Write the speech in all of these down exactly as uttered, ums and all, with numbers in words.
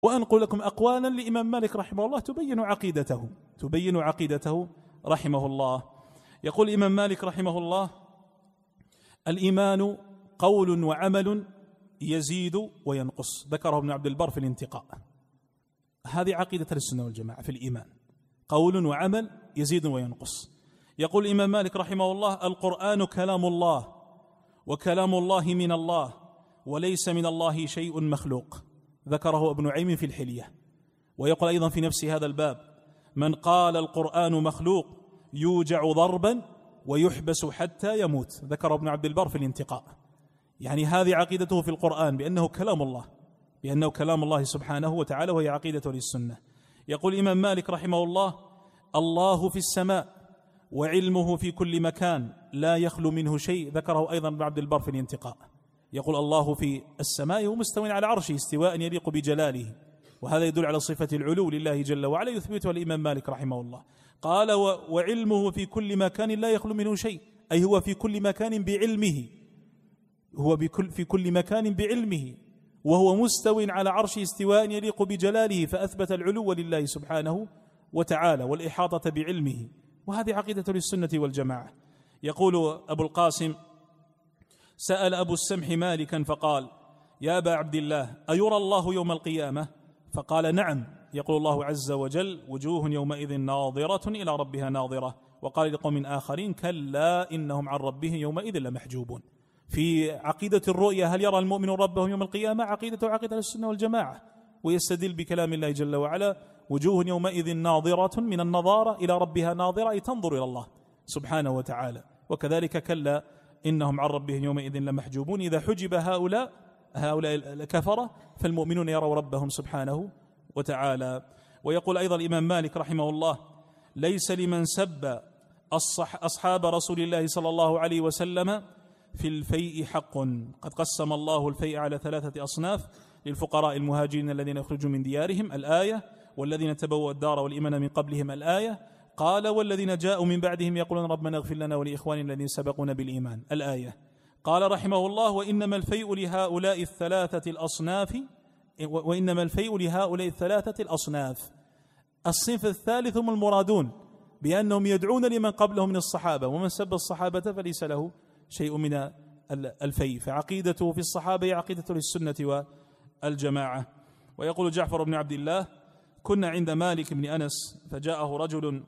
وأنقل لكم أقوالا لإمام مالك رحمه الله تبين عقيدته تبين عقيدته رحمه الله. يقول الإمام مالك رحمه الله: الإيمان قول وعمل يزيد وينقص. ذكره ابن عبد البر في الانتقاء. هذه عقيدة السنة والجماعة في الإيمان، قول وعمل يزيد وينقص. يقول الإمام مالك رحمه الله: القرآن كلام الله، وكلام الله من الله، وليس من الله شيء مخلوق. ذكره ابن عيم في الحلية. ويقول أيضا في نفس هذا الباب: من قال القرآن مخلوق يوجع ضربا ويحبس حتى يموت. ذكر ابن عبد البر في الانتقاء. يعني هذه عقيدته في القرآن بأنه كلام الله، بأنه كلام الله سبحانه وتعالى، وهي عقيدة للسنة. يقول الإمام مالك رحمه الله: الله في السماء وعلمه في كل مكان لا يخلو منه شيء. ذكره أيضا ابن عبد البر في الانتقاء. يقول الله في السماء ومستوٍ على عرشه استواء يليق بجلاله، وهذا يدل على صفة العلو لله جل وعلا، يثبتها الإمام مالك رحمه الله. قال: وعلمه في كل مكان لا يخلو منه شيء، أي هو في كل مكان بعلمه، هو بكل في كل مكان بعلمه، وهو مستو على عرشه استواء يليق بجلاله، فأثبت العلو لله سبحانه وتعالى والإحاطة بعلمه، وهذه عقيدة للسنة والجماعة. يقول أبو القاسم: سأل أبو السمح مالكا فقال: يا أبا عبد الله، أيرى الله يوم القيامة؟ فقال: نعم. يقول الله عز وجل: وجوه يومئذ ناظرة إلى ربها ناظرة. وقال لقوم آخرين: كلا إنهم عن ربهم يومئذ لمحجوبون. في عقيدة الرؤية: هل يرى المؤمن ربه يوم القيامة؟ عقيدة عقيدة السنة والجماعة، ويستدل بكلام الله جل وعلا: وجوه يومئذ ناظرة، من النظارة إلى ربها ناظرة، أي تنظر إلى الله سبحانه وتعالى. وكذلك كلا إنهم عن ربهم يومئذ لمحجوبون. إذا حجب هؤلاء هؤلاء الكفرة فالمؤمنون يروا ربهم سبحانه وتعالى. ويقول أيضا الإمام مالك رحمه الله: ليس لمن سب أصحاب رسول الله صلى الله عليه وسلم في الفيء حق. قد قسم الله الفيء على ثلاثة أصناف: للفقراء المهاجرين الذين يخرجوا من ديارهم الآية، والذين تبوأوا الدار والإيمان من قبلهم الآية، قال: والذين جاءوا من بعدهم يقولون ربنا اغفر لنا ولإخواننا الذين سبقونا بالإيمان الآية. قال رحمه الله: وإنما الفيء لهؤلاء الثلاثة الأصناف وإنما الفيء لهؤلاء الثلاثة الأصناف. الصنف الثالث هم المرادون، بأنهم يدعون لمن قبلهم من الصحابة، ومن سب الصحابة فليس له شيء من الفيء. فعقيدته في الصحابة هي عقيدة للسنة والجماعة. ويقول جعفر بن عبد الله: كنا عند مالك بن أنس فجاءه رجل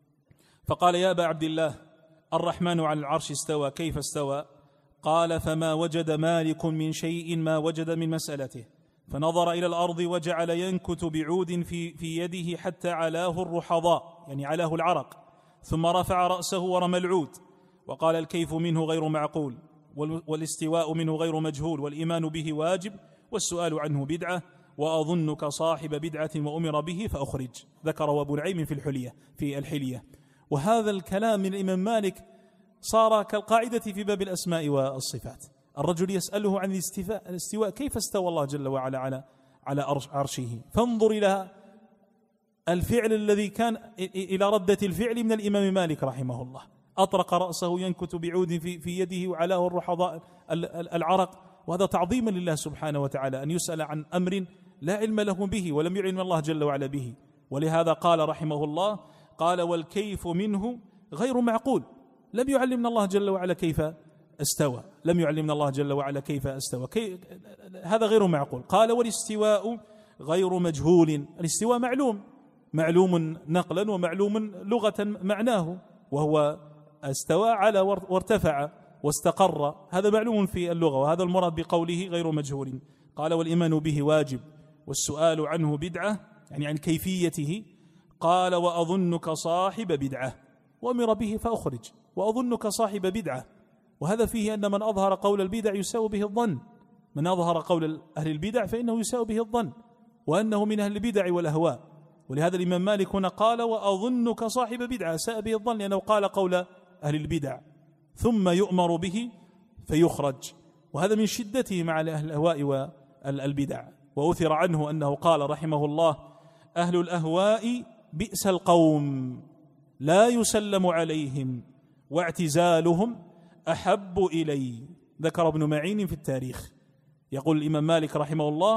فقال: يا أبا عبد الله، الرحمن على العرش استوى، كيف استوى؟ قال: فما وجد مالك من شيء ما وجد من مسألته، فنظر إلى الأرض وجعل ينكت بعود في, في يده حتى علاه الرحضاء، يعني علاه العرق، ثم رفع رأسه ورمى العود، وقال: الكيف منه غير معقول، والاستواء منه غير مجهول، والإيمان به واجب، والسؤال عنه بدعة، وأظنك صاحب بدعة وأمر به فأخرج. ذكره أبو نعيم في الحلية في الحلية. وهذا الكلام من الإمام مالك صار كالقاعدة في باب الأسماء والصفات. الرجل يسأله عن الاستواء: كيف استوى الله جل وعلا على على عرشه؟ فانظر إلى الفعل الذي كان إلى ردة الفعل من الإمام مالك رحمه الله. أطرق رأسه ينكت بعود في, في يده وعلاه الرحضاء العرق، وهذا تعظيما لله سبحانه وتعالى، أن يسأل عن أمر لا علم له به ولم يعلم الله جل وعلا به. ولهذا قال رحمه الله: قال: والكيف منه غير معقول. لم يعلمنا الله جل وعلا كيف استوى، لم يعلمنا الله جل وعلا كيف استوى، كي... هذا غير معقول. قال: والاستواء غير مجهول. الاستواء معلوم، معلوم نقلا ومعلوم لغة معناه، وهو استوى على وارتفع واستقر، هذا معلوم في اللغة، وهذا المراد بقوله غير مجهول. قال: والإيمان به واجب، والسؤال عنه بدعة، يعني عن كيفيته. قال: وأظنك صاحب بدعة، وأمر به فأخرج. وأظنك صاحب بدعة، وهذا فيه أن من أظهر قول البدع يساء به الظن، من أظهر قول أهل البدع فإنه يساء به الظن، وأنه من أهل البدع والأهواء. ولهذا الإمام مالك هنا قال: وأظنك صاحب بدعة، ساء به الظن لأنه قال قول أهل البدع، ثم يؤمر به فيخرج، وهذا من شدته مع أهل الأهواء والبدع. وأثر عنه أنه قال رحمه الله: أهل الأهواء بئس القوم، لا يسلم عليهم، واعتزالهم أحب إلي. ذكر ابن معين في التاريخ. يقول الإمام مالك رحمه الله: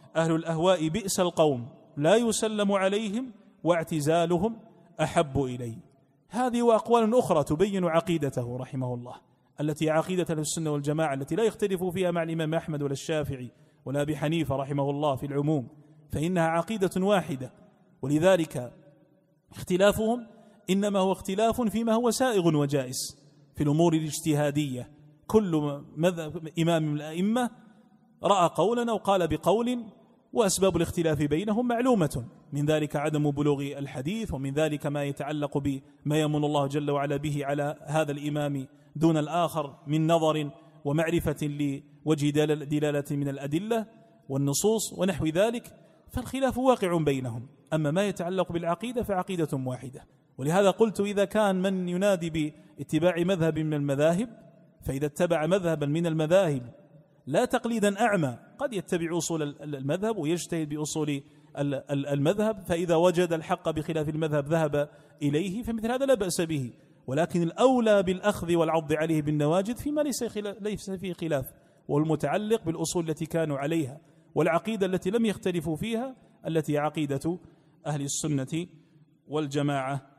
أهل الأهواء بئس القوم لا يسلم عليهم واعتزالهم أحب إلي. هذه وأقوال أخرى تبين عقيدته رحمه الله، التي عقيدة أهل السنة والجماعة التي لا يختلف فيها مع الإمام أحمد ولا الشافعي ولا أبي حنيفة رحمه الله في العموم، فإنها عقيدة واحدة. ولذلك اختلافهم إنما هو اختلاف فيما هو سائغ وجائز في الأمور الاجتهادية. كل مذهب إمام من الأئمة رأى قولا أو قال بقول، وأسباب الاختلاف بينهم معلومة، من ذلك عدم بلوغ الحديث، ومن ذلك ما يتعلق بما يمن الله جل وعلا به على هذا الإمام دون الآخر من نظر ومعرفة لوجه دلالة من الأدلة والنصوص ونحو ذلك، فالخلاف واقع بينهم. أما ما يتعلق بالعقيدة فعقيدة واحدة. ولهذا قلت إذا كان من ينادي باتباع مذهب من المذاهب، فإذا اتبع مذهبا من المذاهب لا تقليدا أعمى، قد يتبع أصول المذهب ويجتهد بأصول المذهب، فإذا وجد الحق بخلاف المذهب ذهب إليه، فمثل هذا لا بأس به. ولكن الأولى بالأخذ والعض عليه بالنواجذ فيما ليس فيه خلاف، والمتعلق بالأصول التي كانوا عليها والعقيدة التي لم يختلفوا فيها، التي عقيدة أهل السنة والجماعة